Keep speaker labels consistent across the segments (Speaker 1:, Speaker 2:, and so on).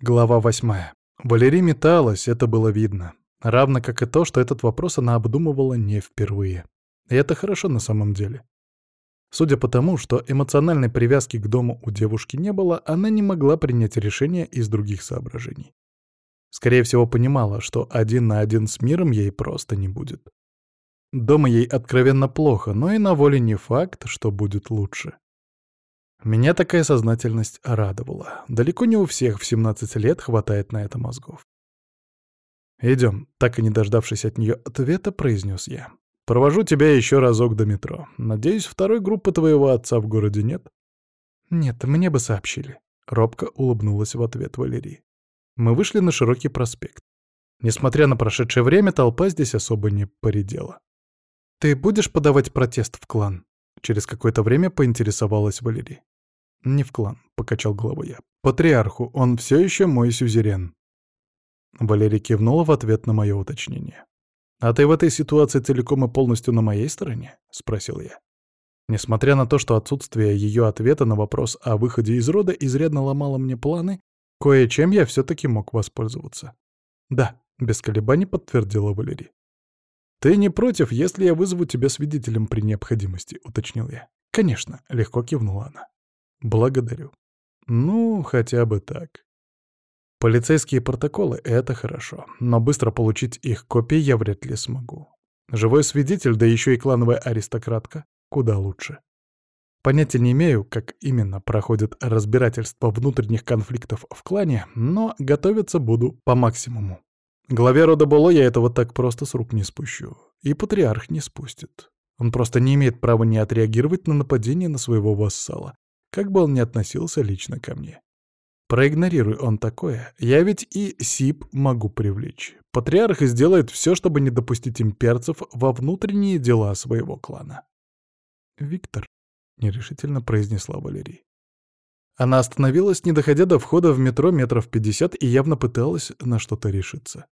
Speaker 1: Глава 8. Валерий металась, это было видно. Равно как и то, что этот вопрос она обдумывала не впервые. И это хорошо на самом деле. Судя по тому, что эмоциональной привязки к дому у девушки не было, она не могла принять решение из других соображений. Скорее всего, понимала, что один на один с миром ей просто не будет. Дома ей откровенно плохо, но и на воле не факт, что будет лучше. Меня такая сознательность радовала. Далеко не у всех в 17 лет хватает на это мозгов. «Идем», — так и не дождавшись от нее ответа, произнес я. «Провожу тебя еще разок до метро. Надеюсь, второй группы твоего отца в городе нет?» «Нет, мне бы сообщили», — робко улыбнулась в ответ Валерий. Мы вышли на широкий проспект. Несмотря на прошедшее время, толпа здесь особо не поредела. «Ты будешь подавать протест в клан?» Через какое-то время поинтересовалась Валерий. «Не в клан», — покачал головой я. «Патриарху, он все еще мой сюзерен». Валерий кивнула в ответ на мое уточнение. «А ты в этой ситуации целиком и полностью на моей стороне?» — спросил я. Несмотря на то, что отсутствие ее ответа на вопрос о выходе из рода изрядно ломало мне планы, кое-чем я все-таки мог воспользоваться. «Да», — без колебаний подтвердила Валерий. «Ты не против, если я вызову тебя свидетелем при необходимости?» — уточнил я. «Конечно», — легко кивнула она. «Благодарю». «Ну, хотя бы так». Полицейские протоколы — это хорошо, но быстро получить их копии я вряд ли смогу. Живой свидетель, да еще и клановая аристократка — куда лучше. Понятия не имею, как именно проходит разбирательство внутренних конфликтов в клане, но готовиться буду по максимуму. Главе рода Боло я этого так просто с рук не спущу. И патриарх не спустит. Он просто не имеет права не отреагировать на нападение на своего вассала, как бы он ни относился лично ко мне. Проигнорируй он такое, я ведь и СИП могу привлечь. Патриарх сделает все, чтобы не допустить имперцев во внутренние дела своего клана. «Виктор», — нерешительно произнесла Валерий. Она остановилась, не доходя до входа в метро метров 50, и явно пыталась на что-то решиться.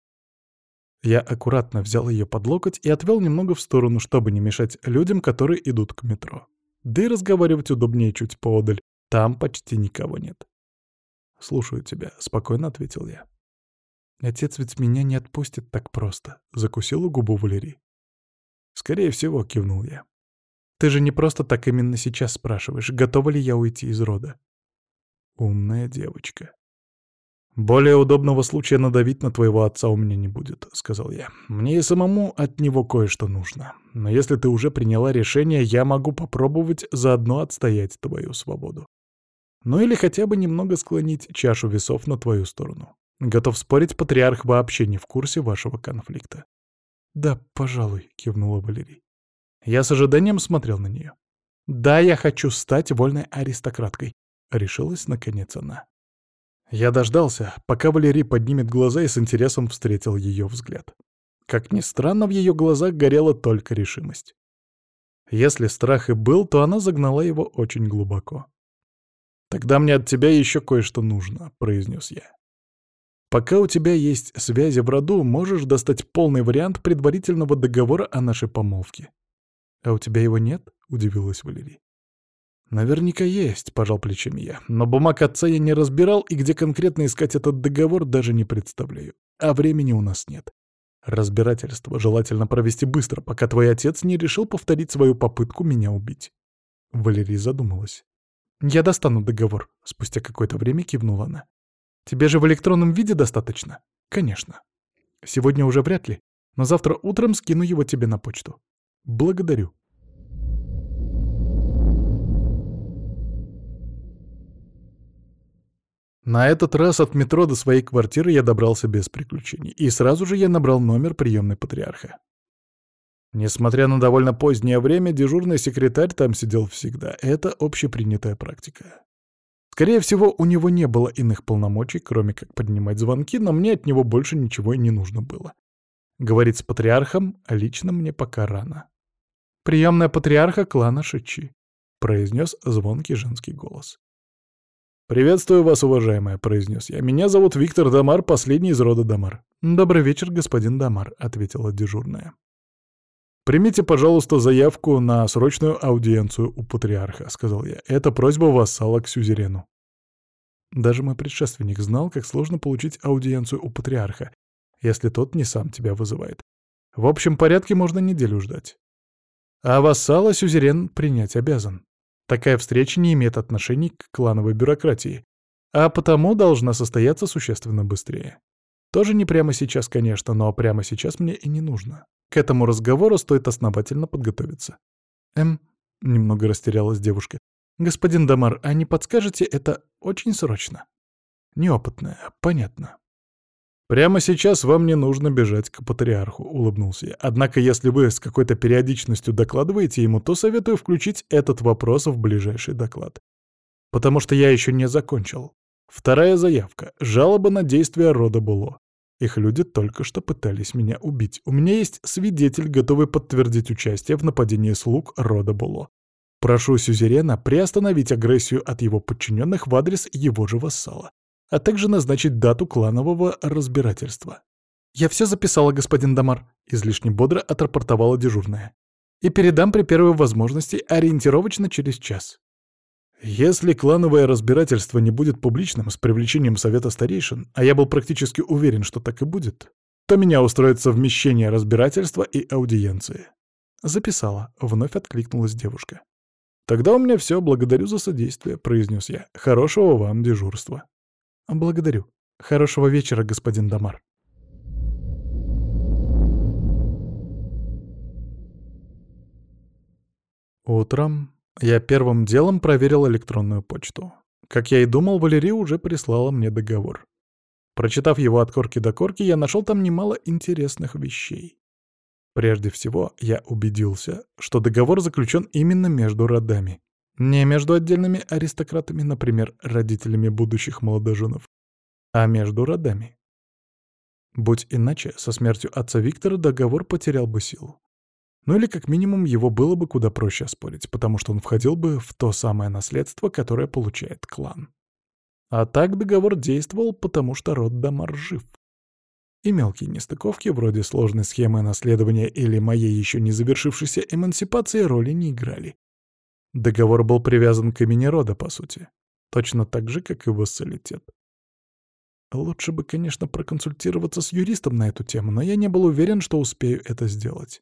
Speaker 1: Я аккуратно взял ее под локоть и отвел немного в сторону, чтобы не мешать людям, которые идут к метро. Да и разговаривать удобнее чуть поодаль, там почти никого нет. «Слушаю тебя», — спокойно ответил я. «Отец ведь меня не отпустит так просто», — закусила губу Валерий. «Скорее всего», — кивнул я. «Ты же не просто так именно сейчас спрашиваешь, готова ли я уйти из рода?» «Умная девочка». «Более удобного случая надавить на твоего отца у меня не будет», — сказал я. «Мне и самому от него кое-что нужно. Но если ты уже приняла решение, я могу попробовать заодно отстоять твою свободу. Ну или хотя бы немного склонить чашу весов на твою сторону. Готов спорить, патриарх вообще не в курсе вашего конфликта». «Да, пожалуй», — кивнула Валерий. Я с ожиданием смотрел на нее. «Да, я хочу стать вольной аристократкой», — решилась наконец она. Я дождался, пока Валерий поднимет глаза и с интересом встретил ее взгляд. Как ни странно, в ее глазах горела только решимость. Если страх и был, то она загнала его очень глубоко. «Тогда мне от тебя еще кое-что нужно», — произнес я. «Пока у тебя есть связи в роду, можешь достать полный вариант предварительного договора о нашей помолвке». «А у тебя его нет?» — удивилась Валерий. «Наверняка есть», — пожал плечами я. «Но бумаг отца я не разбирал, и где конкретно искать этот договор, даже не представляю. А времени у нас нет. Разбирательство желательно провести быстро, пока твой отец не решил повторить свою попытку меня убить». Валерия задумалась. «Я достану договор», — спустя какое-то время кивнула она. «Тебе же в электронном виде достаточно?» «Конечно. Сегодня уже вряд ли, но завтра утром скину его тебе на почту». «Благодарю». На этот раз от метро до своей квартиры я добрался без приключений, и сразу же я набрал номер приемной патриарха. Несмотря на довольно позднее время, дежурный секретарь там сидел всегда. Это общепринятая практика. Скорее всего, у него не было иных полномочий, кроме как поднимать звонки, но мне от него больше ничего и не нужно было. Говорить с патриархом лично мне пока рано. «Приемная патриарха клана Шичи», — произнес звонкий женский голос. «Приветствую вас, уважаемая», — произнес я. «Меня зовут Виктор Дамар, последний из рода Дамар». «Добрый вечер, господин Дамар», — ответила дежурная. «Примите, пожалуйста, заявку на срочную аудиенцию у патриарха», — сказал я. «Это просьба вассала к сюзерену». Даже мой предшественник знал, как сложно получить аудиенцию у патриарха, если тот не сам тебя вызывает. В общем порядке можно неделю ждать. А вассала сюзерен принять обязан. Такая встреча не имеет отношений к клановой бюрократии, а потому должна состояться существенно быстрее. Тоже не прямо сейчас, конечно, но прямо сейчас мне и не нужно. К этому разговору стоит основательно подготовиться. Немного растерялась девушка. «Господин Дамар, а не подскажете, это очень срочно?» «Неопытная, понятно». «Прямо сейчас вам не нужно бежать к патриарху», — улыбнулся я. «Однако, если вы с какой-то периодичностью докладываете ему, то советую включить этот вопрос в ближайший доклад. Потому что я еще не закончил. Вторая заявка — жалоба на действия рода Було. Их люди только что пытались меня убить. У меня есть свидетель, готовый подтвердить участие в нападении слуг рода Було. Прошу сюзерена приостановить агрессию от его подчиненных в адрес его же вассала, а также назначить дату кланового разбирательства». «Я все записала, господин Дамар», — излишне бодро отрапортовала дежурная. «И передам при первой возможности ориентировочно через час». Если клановое разбирательство не будет публичным с привлечением совета старейшин, а я был практически уверен, что так и будет, то меня устроит совмещение разбирательства и аудиенции. Записала, вновь откликнулась девушка. «Тогда у меня все, благодарю за содействие», — произнес я. «Хорошего вам дежурства». «Благодарю. Хорошего вечера, господин Дамар». Утром я первым делом проверил электронную почту. Как я и думал, Валерия уже прислала мне договор. Прочитав его от корки до корки, я нашел там немало интересных вещей. Прежде всего, я убедился, что договор заключен именно между родами. Не между отдельными аристократами, например, родителями будущих молодоженов, а между родами. Будь иначе, со смертью отца Виктора договор потерял бы силу. Ну или как минимум его было бы куда проще оспорить, потому что он входил бы в то самое наследство, которое получает клан. А так договор действовал, потому что род Дамар жив. И мелкие нестыковки, вроде сложной схемы наследования или моей еще не завершившейся эмансипации, роли не играли. Договор был привязан к имени рода, по сути. Точно так же, как и вассалитет. Лучше бы, конечно, проконсультироваться с юристом на эту тему, но я не был уверен, что успею это сделать.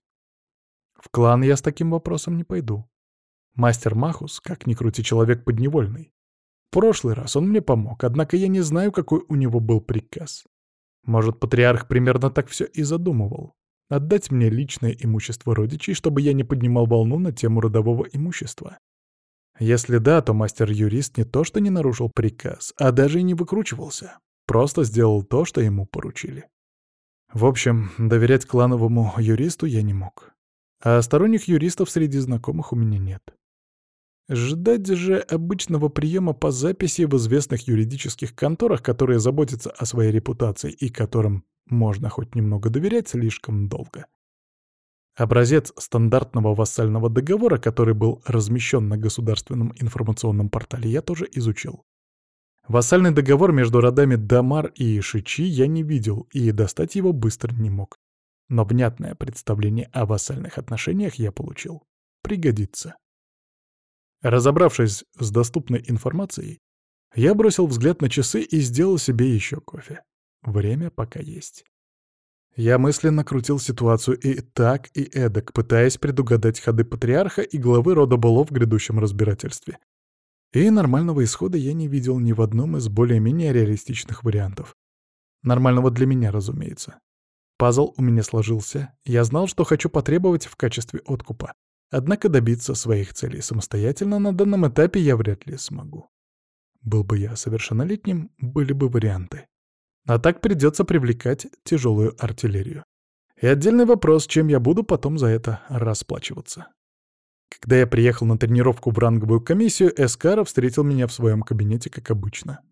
Speaker 1: В клан я с таким вопросом не пойду. Мастер Махус, как ни крути, человек подневольный. В прошлый раз он мне помог, однако я не знаю, какой у него был приказ. Может, патриарх примерно так все и задумывал. Отдать мне личное имущество родичей, чтобы я не поднимал волну на тему родового имущества. Если да, то мастер-юрист не то что не нарушил приказ, а даже и не выкручивался. Просто сделал то, что ему поручили. В общем, доверять клановому юристу я не мог. А сторонних юристов среди знакомых у меня нет. Ждать же обычного приема по записи в известных юридических конторах, которые заботятся о своей репутации и которым можно хоть немного доверять, слишком долго. Образец стандартного вассального договора, который был размещен на государственном информационном портале, я тоже изучил. Вассальный договор между родами Дамар и Шичи я не видел и достать его быстро не мог. Но внятное представление о вассальных отношениях я получил. Пригодится. Разобравшись с доступной информацией, я бросил взгляд на часы и сделал себе еще кофе. Время пока есть. Я мысленно крутил ситуацию и так, и эдак, пытаясь предугадать ходы патриарха и главы рода Було в грядущем разбирательстве. И нормального исхода я не видел ни в одном из более-менее реалистичных вариантов. Нормального для меня, разумеется. Пазл у меня сложился, я знал, что хочу потребовать в качестве откупа. Однако добиться своих целей самостоятельно на данном этапе я вряд ли смогу. Был бы я совершеннолетним, были бы варианты. А так придется привлекать тяжелую артиллерию. И отдельный вопрос, чем я буду потом за это расплачиваться. Когда я приехал на тренировку в ранговую комиссию, Эскара встретил меня в своем кабинете, как обычно.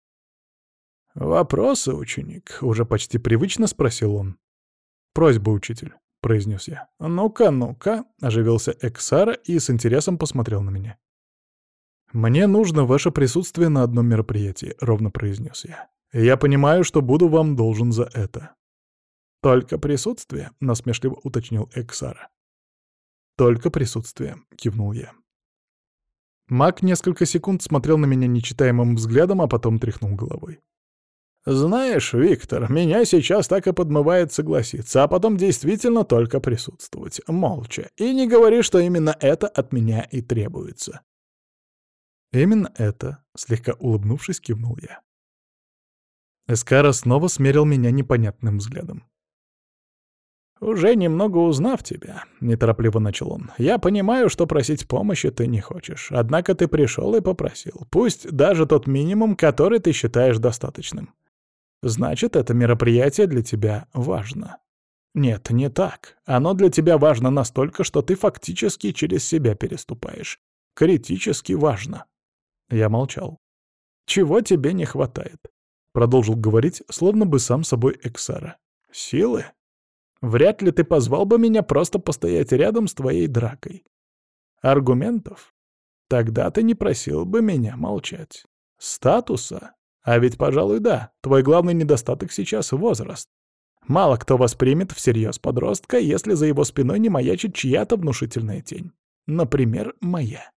Speaker 1: «Вопросы, ученик?» — уже почти привычно спросил он. «Просьба, учитель», — произнес я. «Ну-ка, ну-ка», — оживился Эксара и с интересом посмотрел на меня. «Мне нужно ваше присутствие на одном мероприятии», — ровно произнес я. «Я понимаю, что буду вам должен за это». «Только присутствие?» — насмешливо уточнил Эксара. «Только присутствие», — кивнул я. Маг несколько секунд смотрел на меня нечитаемым взглядом, а потом тряхнул головой. «Знаешь, Виктор, меня сейчас так и подмывает согласиться, а потом действительно только присутствовать, молча. И не говори, что именно это от меня и требуется». «Именно это», — слегка улыбнувшись, кивнул я. Эскара снова смерил меня непонятным взглядом. «Уже немного узнав тебя», — неторопливо начал он, — «я понимаю, что просить помощи ты не хочешь. Однако ты пришел и попросил. Пусть даже тот минимум, который ты считаешь достаточным. Значит, это мероприятие для тебя важно. Нет, не так. Оно для тебя важно настолько, что ты фактически через себя переступаешь. Критически важно». Я молчал. «Чего тебе не хватает?» — продолжил говорить, словно бы сам собой Эксара. «Силы? Вряд ли ты позвал бы меня просто постоять рядом с твоей дракой. Аргументов? Тогда ты не просил бы меня молчать. Статуса? А ведь, пожалуй, да, твой главный недостаток сейчас — возраст. Мало кто воспримет всерьез подростка, если за его спиной не маячит чья-то внушительная тень. Например, моя».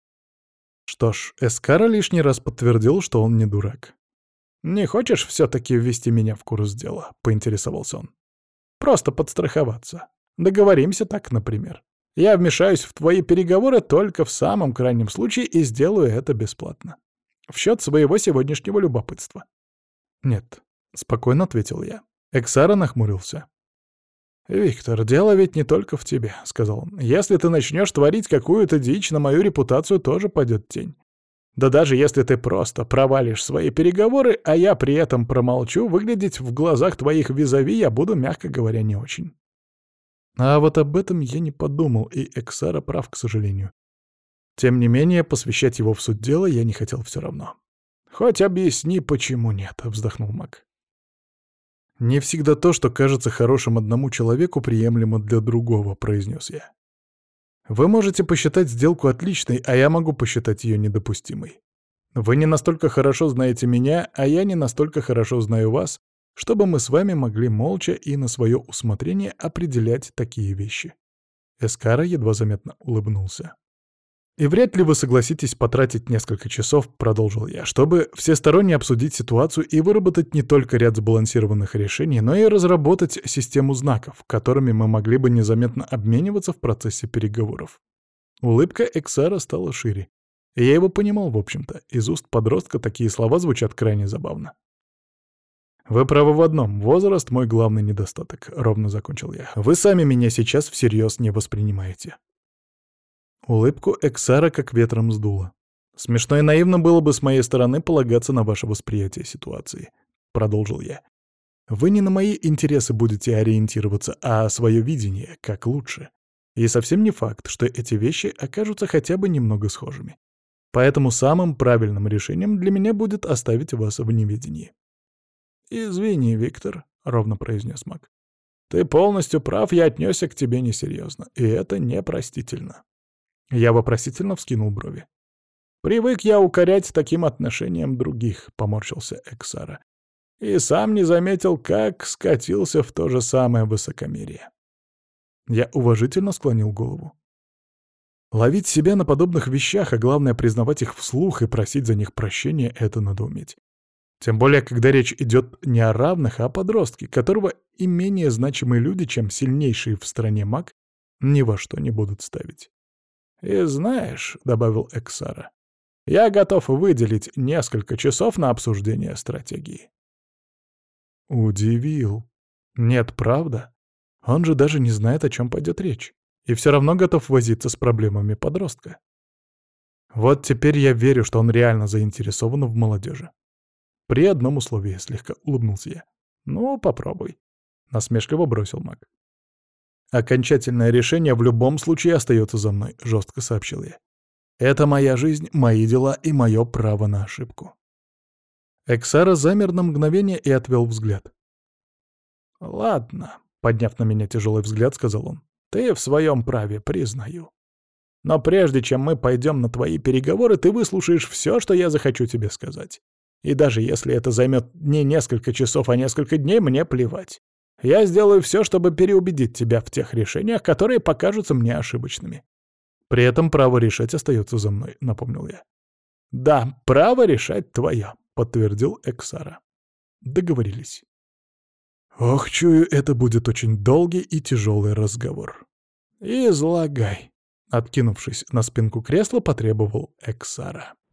Speaker 1: Что ж, Эскара лишний раз подтвердил, что он не дурак. «Не хочешь все-таки ввести меня в курс дела?» — поинтересовался он. «Просто подстраховаться. Договоримся так, например. Я вмешаюсь в твои переговоры только в самом крайнем случае и сделаю это бесплатно. В счет своего сегодняшнего любопытства». «Нет», — спокойно ответил я. Эксара нахмурился. «Виктор, дело ведь не только в тебе», — сказал он. «Если ты начнешь творить какую-то дичь, на мою репутацию тоже падет тень. Да даже если ты просто провалишь свои переговоры, а я при этом промолчу, выглядеть в глазах твоих визави я буду, мягко говоря, не очень». А вот об этом я не подумал, и Эксара прав, к сожалению. Тем не менее, посвящать его в суть дела я не хотел все равно. «Хоть объясни, почему нет», — вздохнул маг. «Не всегда то, что кажется хорошим одному человеку, приемлемо для другого», — произнес я. «Вы можете посчитать сделку отличной, а я могу посчитать ее недопустимой. Вы не настолько хорошо знаете меня, а я не настолько хорошо знаю вас, чтобы мы с вами могли молча и на свое усмотрение определять такие вещи». Эскара едва заметно улыбнулся. «И вряд ли вы согласитесь потратить несколько часов», — продолжил я, «чтобы всесторонне обсудить ситуацию и выработать не только ряд сбалансированных решений, но и разработать систему знаков, которыми мы могли бы незаметно обмениваться в процессе переговоров». Улыбка Эксара стала шире. И я его понимал, в общем-то. Из уст подростка такие слова звучат крайне забавно. «Вы правы в одном. Возраст — мой главный недостаток», — ровно закончил я. «Вы сами меня сейчас всерьез не воспринимаете». Улыбку Эксара как ветром сдуло. «Смешно и наивно было бы с моей стороны полагаться на ваше восприятие ситуации», — продолжил я. «Вы не на мои интересы будете ориентироваться, а свое видение, как лучше. И совсем не факт, что эти вещи окажутся хотя бы немного схожими. Поэтому самым правильным решением для меня будет оставить вас в неведении». «Извини, Виктор», — ровно произнес маг. «Ты полностью прав, я отнесся к тебе несерьезно, и это непростительно». Я вопросительно вскинул брови. «Привык я укорять таким отношением других», — поморщился Эксара. «И сам не заметил, как скатился в то же самое высокомерие». Я уважительно склонил голову. Ловить себя на подобных вещах, а главное признавать их вслух и просить за них прощения — это надо уметь. Тем более, когда речь идет не о равных, а о подростке, которого и менее значимые люди, чем сильнейший в стране маг, ни во что не будут ставить. «И знаешь», — добавил Эксара, — «я готов выделить несколько часов на обсуждение стратегии». Удивил. Нет, правда? Он же даже не знает, о чем пойдет речь. И все равно готов возиться с проблемами подростка. Вот теперь я верю, что он реально заинтересован в молодежи. При одном условии, слегка улыбнулся я. «Ну, попробуй», — насмешливо бросил маг. «Окончательное решение в любом случае остается за мной», — жестко сообщил я. «Это моя жизнь, мои дела и мое право на ошибку». Эксара замер на мгновение и отвел взгляд. «Ладно», — подняв на меня тяжелый взгляд, сказал он, — «ты в своем праве, признаю. Но прежде чем мы пойдем на твои переговоры, ты выслушаешь все, что я захочу тебе сказать. И даже если это займет не несколько часов, а несколько дней, мне плевать. Я сделаю все, чтобы переубедить тебя в тех решениях, которые покажутся мне ошибочными. При этом право решать остается за мной, напомнил я. Да, право решать твое, подтвердил Эксара. Договорились. Ох, чую, это будет очень долгий и тяжелый разговор. «Излагай», — откинувшись на спинку кресла, потребовал Эксара.